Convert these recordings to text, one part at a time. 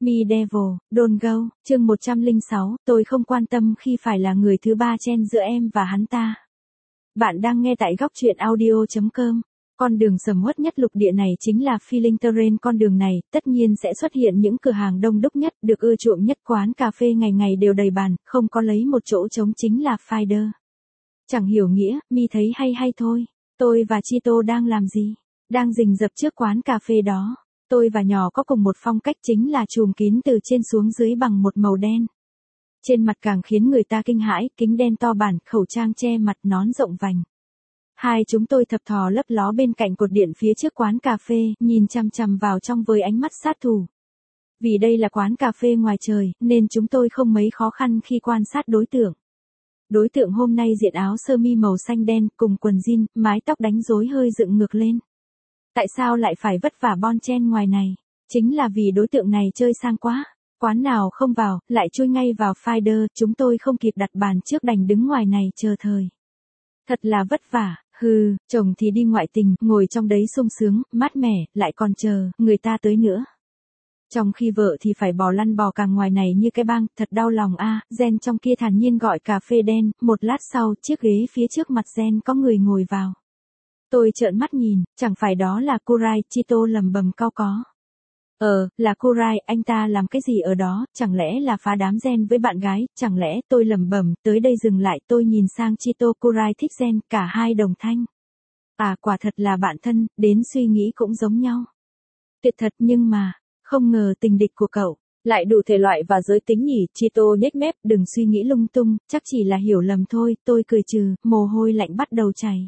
Me Devil, Don't Go, chương 106, tôi không quan tâm khi phải là người thứ ba chen giữa em và hắn ta. Bạn đang nghe tại góc truyện audio.com. Con đường sầm uất nhất lục địa này chính là Feeling Terrain. Con đường này, tất nhiên sẽ xuất hiện những cửa hàng đông đúc nhất, được ưa chuộng nhất, quán cà phê ngày ngày đều đầy bàn, không có lấy một chỗ trống chính là Finder. Chẳng hiểu nghĩa, Mi thấy hay thôi. Tôi và Chito đang làm gì? Đang rình rập trước quán cà phê đó. Tôi và nhỏ có cùng một phong cách, chính là trùm kín từ trên xuống dưới bằng một màu đen. Trên mặt càng khiến người ta kinh hãi, kính đen to bản, khẩu trang che mặt, nón rộng vành. Hai chúng tôi thập thò lấp ló bên cạnh cột điện phía trước quán cà phê, nhìn chằm chằm vào trong với ánh mắt sát thủ. Vì đây là quán cà phê ngoài trời, nên chúng tôi không mấy khó khăn khi quan sát đối tượng. Đối tượng hôm nay diện áo sơ mi màu xanh đen, cùng quần jean, mái tóc đánh rối hơi dựng ngược lên. Tại sao lại phải vất vả bon chen ngoài này? Chính là vì đối tượng này chơi sang quá. Quán nào không vào, lại chui ngay vào Finder, chúng tôi không kịp đặt bàn trước đành đứng ngoài này chờ thời. Thật là vất vả, chồng thì đi ngoại tình, ngồi trong đấy sung sướng, mát mẻ, lại còn chờ, người ta tới nữa. Trong khi vợ thì phải bò lăn bò càng ngoài này như cái bang, thật đau lòng a. Jen trong kia thản nhiên gọi cà phê đen, một lát sau, chiếc ghế phía trước mặt Jen có người ngồi vào. Tôi trợn mắt nhìn, chẳng phải đó là Kurai, Chito lầm bầm cau có. Là Kurai, anh ta làm cái gì ở đó, chẳng lẽ là phá đám Jen với bạn gái, chẳng lẽ, tôi lầm bầm, tới đây dừng lại, tôi nhìn sang Chito. Kurai thích Jen, cả hai đồng thanh. À, quả thật là bạn thân, đến suy nghĩ cũng giống nhau. Tuyệt thật, nhưng mà, không ngờ tình địch của cậu lại đủ thể loại và giới tính nhỉ. Chito nhếch mép, đừng suy nghĩ lung tung, chắc chỉ là hiểu lầm thôi. Tôi cười trừ, mồ hôi lạnh bắt đầu chảy.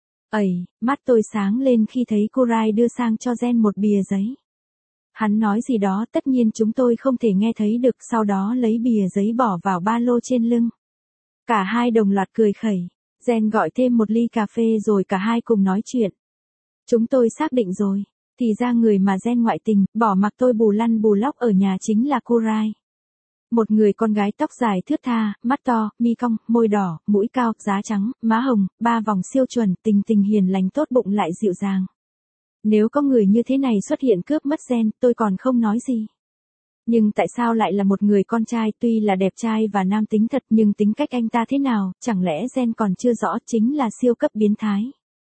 Mắt tôi sáng lên khi thấy Kurai đưa sang cho Jen một bìa giấy. Hắn nói gì đó, tất nhiên chúng tôi không thể nghe thấy được, sau đó lấy bìa giấy bỏ vào ba lô trên lưng. Cả hai đồng loạt cười khẩy. Jen gọi thêm một ly cà phê rồi cả hai cùng nói chuyện. Chúng tôi xác định rồi, thì ra người mà Jen ngoại tình, bỏ mặc tôi bù lăn bù lóc ở nhà chính là Kurai. Một người con gái tóc dài thướt tha, mắt to, mi cong, môi đỏ, mũi cao, giá trắng, má hồng, ba vòng siêu chuẩn, tình tình hiền lành, tốt bụng lại dịu dàng. Nếu có người như thế này xuất hiện cướp mất Jen, tôi còn không nói gì. Nhưng tại sao lại là một người con trai, tuy là đẹp trai và nam tính thật, nhưng tính cách anh ta thế nào, chẳng lẽ Jen còn chưa rõ, chính là siêu cấp biến thái.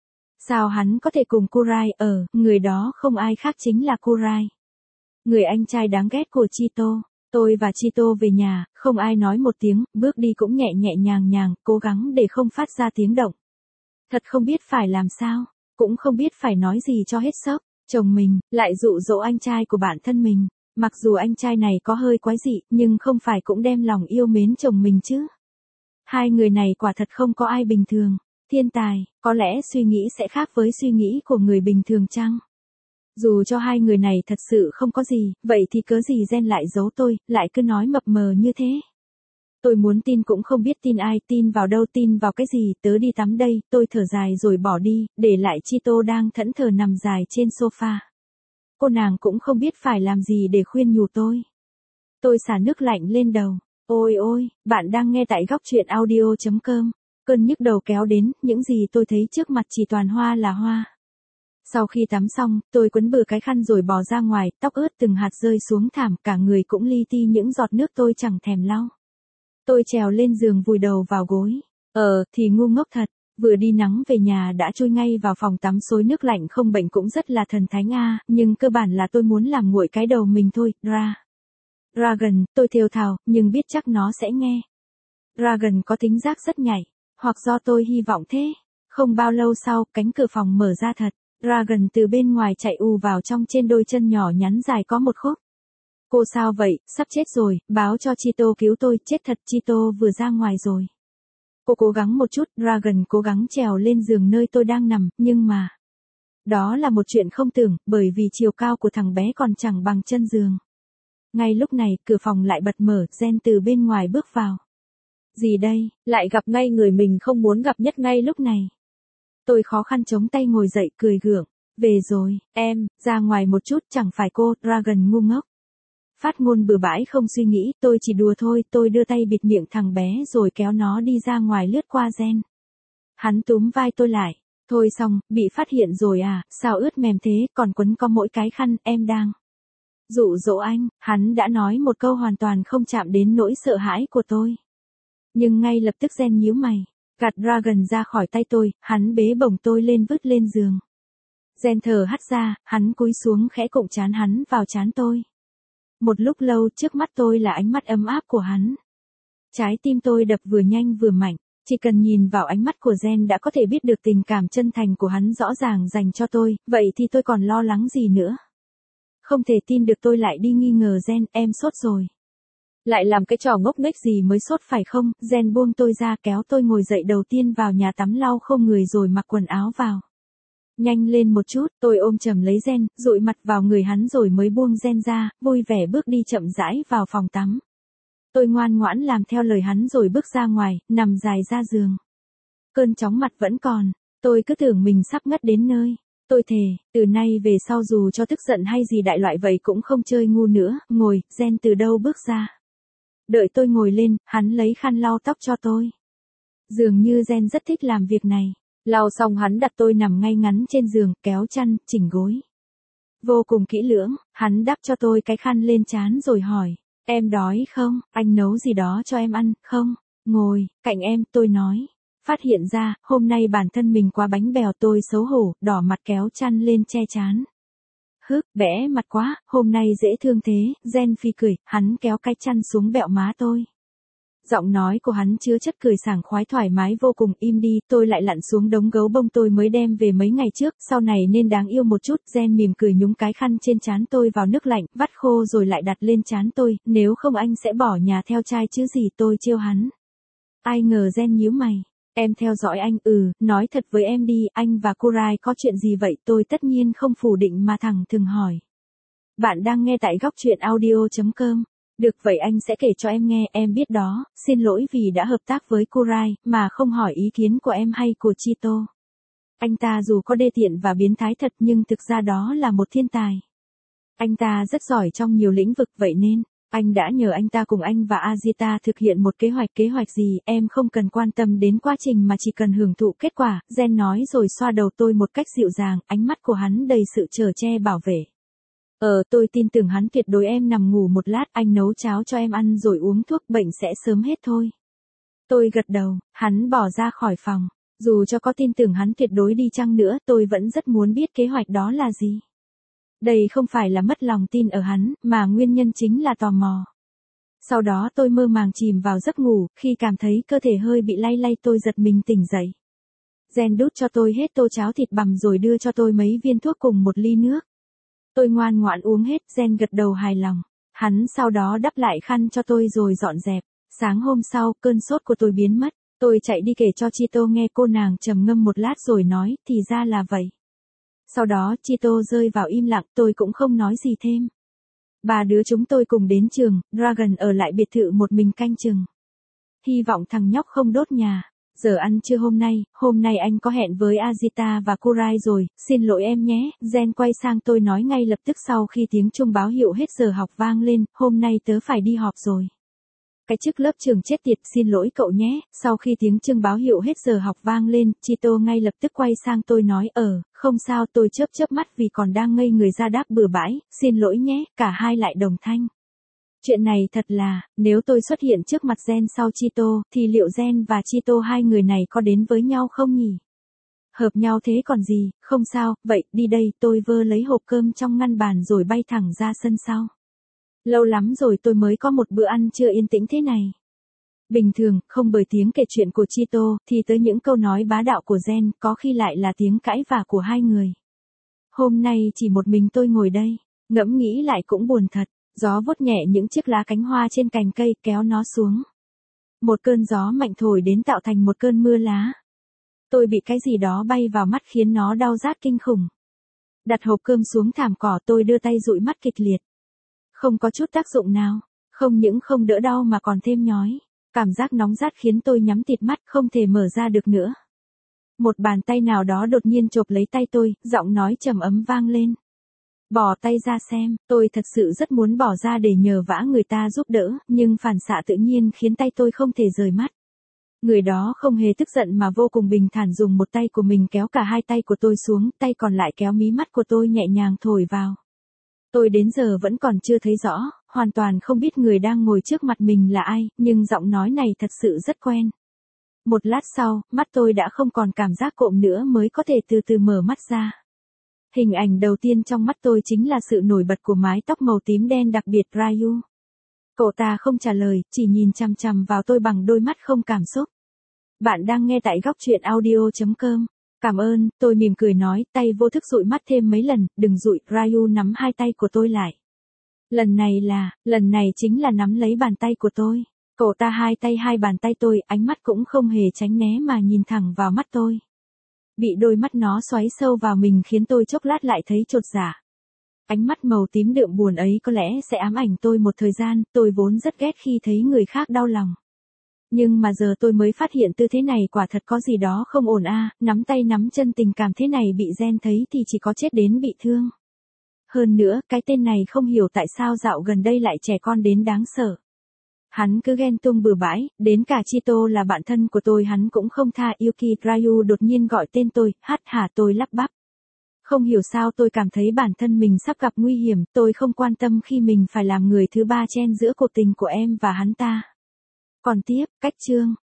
Sao hắn có thể cùng Kurai, người đó không ai khác chính là Kurai. Người anh trai đáng ghét của Chito. Tôi và Chito về nhà, không ai nói một tiếng, bước đi cũng nhẹ nhẹ nhàng, cố gắng để không phát ra tiếng động. Thật không biết phải làm sao, cũng không biết phải nói gì cho hết sốc. Chồng mình, lại dụ dỗ anh trai của bản thân mình. Mặc dù anh trai này có hơi quái dị, nhưng không phải cũng đem lòng yêu mến chồng mình chứ. Hai người này quả thật không có ai bình thường. Thiên tài, có lẽ suy nghĩ sẽ khác với suy nghĩ của người bình thường chăng? Dù cho hai người này thật sự không có gì, vậy thì cớ gì Jen lại giấu tôi, lại cứ nói mập mờ như thế? Tôi muốn tin cũng không biết tin ai, tin vào đâu, tin vào cái gì, tớ đi tắm đây. Tôi thở dài rồi bỏ đi, để lại Chito đang thẫn thờ nằm dài trên sofa. Cô nàng cũng không biết phải làm gì để khuyên nhủ tôi. Tôi xả nước lạnh lên đầu. Ôi, bạn đang nghe tại góc truyện audio.com. Cơn nhức đầu kéo đến, những gì tôi thấy trước mặt chỉ toàn hoa là hoa. Sau khi tắm xong, tôi quấn bừa cái khăn rồi bò ra ngoài, tóc ướt từng hạt rơi xuống thảm, cả người cũng li ti những giọt nước tôi chẳng thèm lau. Tôi trèo lên giường vùi đầu vào gối. Thì ngu ngốc thật, vừa đi nắng về nhà đã chui ngay vào phòng tắm xối nước lạnh không bệnh cũng rất là thần thánh a, nhưng cơ bản là tôi muốn làm nguội cái đầu mình thôi. Dragon, tôi thều thào, nhưng biết chắc nó sẽ nghe. Dragon có tính giác rất nhạy, hoặc do tôi hy vọng thế. Không bao lâu sau, cánh cửa phòng mở ra thật. Dragon từ bên ngoài chạy ù vào trong, trên đôi chân nhỏ nhắn dài có một khúc. Cô sao vậy, sắp chết rồi, báo cho Chito cứu tôi, chết thật, Chito vừa ra ngoài rồi. Cô cố gắng một chút, Dragon cố gắng trèo lên giường nơi tôi đang nằm, nhưng mà... Đó là một chuyện không tưởng, bởi vì chiều cao của thằng bé còn chẳng bằng chân giường. Ngay lúc này, cửa phòng lại bật mở, Jen từ bên ngoài bước vào. Gì đây, lại gặp ngay người mình không muốn gặp nhất ngay lúc này. Tôi khó khăn chống tay ngồi dậy, cười gượng. Về rồi, em, ra ngoài một chút, chẳng phải cô, Dragon ngu ngốc. Phát ngôn bừa bãi không suy nghĩ, tôi chỉ đùa thôi. Tôi đưa tay bịt miệng thằng bé rồi kéo nó đi ra ngoài lướt qua Jen. Hắn túm vai tôi lại. Thôi xong, bị phát hiện rồi à, sao ướt mềm thế, còn quấn có mỗi cái khăn, em đang Dụ dỗ anh, hắn đã nói một câu hoàn toàn không chạm đến nỗi sợ hãi của tôi. Nhưng ngay lập tức Jen nhíu mày, gạt Dragon ra khỏi tay tôi, hắn bế bổng tôi lên vứt lên giường. Jen thở hắt ra, hắn cúi xuống khẽ cụng trán hắn vào trán tôi. Một lúc lâu trước mắt tôi là ánh mắt ấm áp của hắn. Trái tim tôi đập vừa nhanh vừa mạnh, chỉ cần nhìn vào ánh mắt của Jen đã có thể biết được tình cảm chân thành của hắn rõ ràng dành cho tôi, vậy thì tôi còn lo lắng gì nữa. Không thể tin được tôi lại đi nghi ngờ Jen, em sốt rồi. Lại làm cái trò ngốc nghếch gì mới sốt phải không? Jen buông tôi ra kéo tôi ngồi dậy đầu tiên vào nhà tắm lau khô người rồi mặc quần áo vào. Nhanh lên một chút, tôi ôm chầm lấy Jen, dụi mặt vào người hắn rồi mới buông Jen ra, vui vẻ bước đi chậm rãi vào phòng tắm. Tôi ngoan ngoãn làm theo lời hắn rồi bước ra ngoài, nằm dài ra giường. Cơn chóng mặt vẫn còn, tôi cứ tưởng mình sắp ngất đến nơi. Tôi thề, từ nay về sau dù cho tức giận hay gì đại loại vậy cũng không chơi ngu nữa. Ngồi, Jen từ đâu bước ra. Đợi tôi ngồi lên, hắn lấy khăn lau tóc cho tôi. Dường như Jen rất thích làm việc này. Lau xong hắn đặt tôi nằm ngay ngắn trên giường, kéo chăn, chỉnh gối. Vô cùng kỹ lưỡng, hắn đắp cho tôi cái khăn lên trán rồi hỏi. Em đói không? Anh nấu gì đó cho em ăn, không? Ngồi, cạnh em, tôi nói. Phát hiện ra, hôm nay bản thân mình quá bánh bèo, tôi xấu hổ, đỏ mặt kéo chăn lên che trán. Bẽ mặt quá, hôm nay dễ thương thế, Jen phi cười, hắn kéo cái chăn xuống bẹo má tôi. Giọng nói của hắn chứa chất cười sảng khoái thoải mái vô cùng. Im đi, tôi lại lặn xuống đống gấu bông tôi mới đem về mấy ngày trước, sau này nên đáng yêu một chút. Jen mỉm cười nhúng cái khăn trên trán tôi vào nước lạnh, vắt khô rồi lại đặt lên trán tôi, nếu không anh sẽ bỏ nhà theo trai chứ gì, tôi trêu hắn. Ai ngờ Jen nhíu mày. Em theo dõi anh, nói thật với em đi, anh và Kurai có chuyện gì vậy? Tôi tất nhiên không phủ định mà thẳng thừng hỏi. Bạn đang nghe tại góc truyện audio.com. Được vậy anh sẽ kể cho em nghe, em biết đó, xin lỗi vì đã hợp tác với Kurai, mà không hỏi ý kiến của em hay của Chito. Anh ta dù có đê tiện và biến thái thật nhưng thực ra đó là một thiên tài. Anh ta rất giỏi trong nhiều lĩnh vực vậy nên, anh đã nhờ anh ta cùng anh và Azita thực hiện một kế hoạch gì, em không cần quan tâm đến quá trình mà chỉ cần hưởng thụ kết quả, Jen nói rồi xoa đầu tôi một cách dịu dàng, ánh mắt của hắn đầy sự chở che bảo vệ. Tôi tin tưởng hắn tuyệt đối, em nằm ngủ một lát, anh nấu cháo cho em ăn rồi uống thuốc, bệnh sẽ sớm hết thôi. Tôi gật đầu, hắn bỏ ra khỏi phòng. Dù cho có tin tưởng hắn tuyệt đối đi chăng nữa, tôi vẫn rất muốn biết kế hoạch đó là gì. Đây không phải là mất lòng tin ở hắn, mà nguyên nhân chính là tò mò. Sau đó tôi mơ màng chìm vào giấc ngủ, khi cảm thấy cơ thể hơi bị lay lay tôi giật mình tỉnh dậy. Jen đút cho tôi hết tô cháo thịt bằm rồi đưa cho tôi mấy viên thuốc cùng một ly nước. Tôi ngoan ngoãn uống hết, Jen gật đầu hài lòng. Hắn sau đó đắp lại khăn cho tôi rồi dọn dẹp. Sáng hôm sau, cơn sốt của tôi biến mất. Tôi chạy đi kể cho Chito nghe, cô nàng trầm ngâm một lát rồi nói, thì ra là vậy. Sau đó Chito rơi vào im lặng, tôi cũng không nói gì thêm. Ba đứa chúng tôi cùng đến trường, Dragon ở lại biệt thự một mình canh chừng. Hy vọng thằng nhóc không đốt nhà. Giờ ăn trưa hôm nay anh có hẹn với Azita và Kurai rồi, xin lỗi em nhé. Jen quay sang tôi nói ngay lập tức sau khi tiếng chuông báo hiệu hết giờ học vang lên, hôm nay tớ phải đi họp rồi. Cái chức lớp trường chết tiệt, xin lỗi cậu nhé. Sau khi tiếng chuông báo hiệu hết giờ học vang lên, Chito ngay lập tức quay sang tôi nói, không sao, tôi chớp mắt vì còn đang ngây người ra đáp bừa bãi, xin lỗi nhé, cả hai lại đồng thanh. Chuyện này thật là, nếu tôi xuất hiện trước mặt Jen sau Chito, thì liệu Jen và Chito hai người này có đến với nhau không nhỉ? Hợp nhau thế còn gì, không sao, vậy, đi đây, tôi vơ lấy hộp cơm trong ngăn bàn rồi bay thẳng ra sân sau. Lâu lắm rồi tôi mới có một bữa ăn trưa yên tĩnh thế này. Bình thường, không bởi tiếng kể chuyện của Chito, thì tới những câu nói bá đạo của Jen, có khi lại là tiếng cãi vã của hai người. Hôm nay chỉ một mình tôi ngồi đây, ngẫm nghĩ lại cũng buồn thật. Gió vuốt nhẹ những chiếc lá cánh hoa trên cành cây kéo nó xuống. Một cơn gió mạnh thổi đến tạo thành một cơn mưa lá. Tôi bị cái gì đó bay vào mắt khiến nó đau rát kinh khủng. Đặt hộp cơm xuống thảm cỏ, tôi đưa tay dụi mắt kịch liệt. Không có chút tác dụng nào, không những không đỡ đau mà còn thêm nhói. Cảm giác nóng rát khiến tôi nhắm tịt mắt không thể mở ra được nữa. Một bàn tay nào đó đột nhiên chộp lấy tay tôi, giọng nói trầm ấm vang lên. Bỏ tay ra xem, tôi thật sự rất muốn bỏ ra để nhờ vả người ta giúp đỡ, nhưng phản xạ tự nhiên khiến tay tôi không thể rời mắt. Người đó không hề tức giận mà vô cùng bình thản dùng một tay của mình kéo cả hai tay của tôi xuống, tay còn lại kéo mí mắt của tôi nhẹ nhàng thổi vào. Tôi đến giờ vẫn còn chưa thấy rõ, hoàn toàn không biết người đang ngồi trước mặt mình là ai, nhưng giọng nói này thật sự rất quen. Một lát sau, mắt tôi đã không còn cảm giác cộm nữa mới có thể từ từ mở mắt ra. Hình ảnh đầu tiên trong mắt tôi chính là sự nổi bật của mái tóc màu tím đen đặc biệt Ryu. Cậu ta không trả lời, chỉ nhìn chằm chằm vào tôi bằng đôi mắt không cảm xúc. Bạn đang nghe tại góc truyện audio.com. Cảm ơn, tôi mỉm cười nói, tay vô thức dụi mắt thêm mấy lần, đừng dụi, Ryu nắm hai tay của tôi lại. Lần này chính là nắm lấy bàn tay của tôi. Cậu ta hai tay hai bàn tay tôi, ánh mắt cũng không hề tránh né mà nhìn thẳng vào mắt tôi. Bị đôi mắt nó xoáy sâu vào mình khiến tôi chốc lát lại thấy chột dạ. Ánh mắt màu tím đượm buồn ấy có lẽ sẽ ám ảnh tôi một thời gian, tôi vốn rất ghét khi thấy người khác đau lòng. Nhưng mà giờ tôi mới phát hiện tư thế này quả thật có gì đó không ổn a, nắm tay nắm chân tình cảm thế này bị Gen thấy thì chỉ có chết đến bị thương. Hơn nữa, cái tên này không hiểu tại sao dạo gần đây lại trẻ con đến đáng sợ. Hắn cứ ghen tuông bừa bãi, đến cả Chito là bạn thân của tôi hắn cũng không tha. Yuki Ryu đột nhiên gọi tên tôi, hả tôi lắp bắp. Không hiểu sao tôi cảm thấy bản thân mình sắp gặp nguy hiểm, tôi không quan tâm khi mình phải làm người thứ ba chen giữa cuộc tình của em và hắn ta. Còn tiếp, cách chương.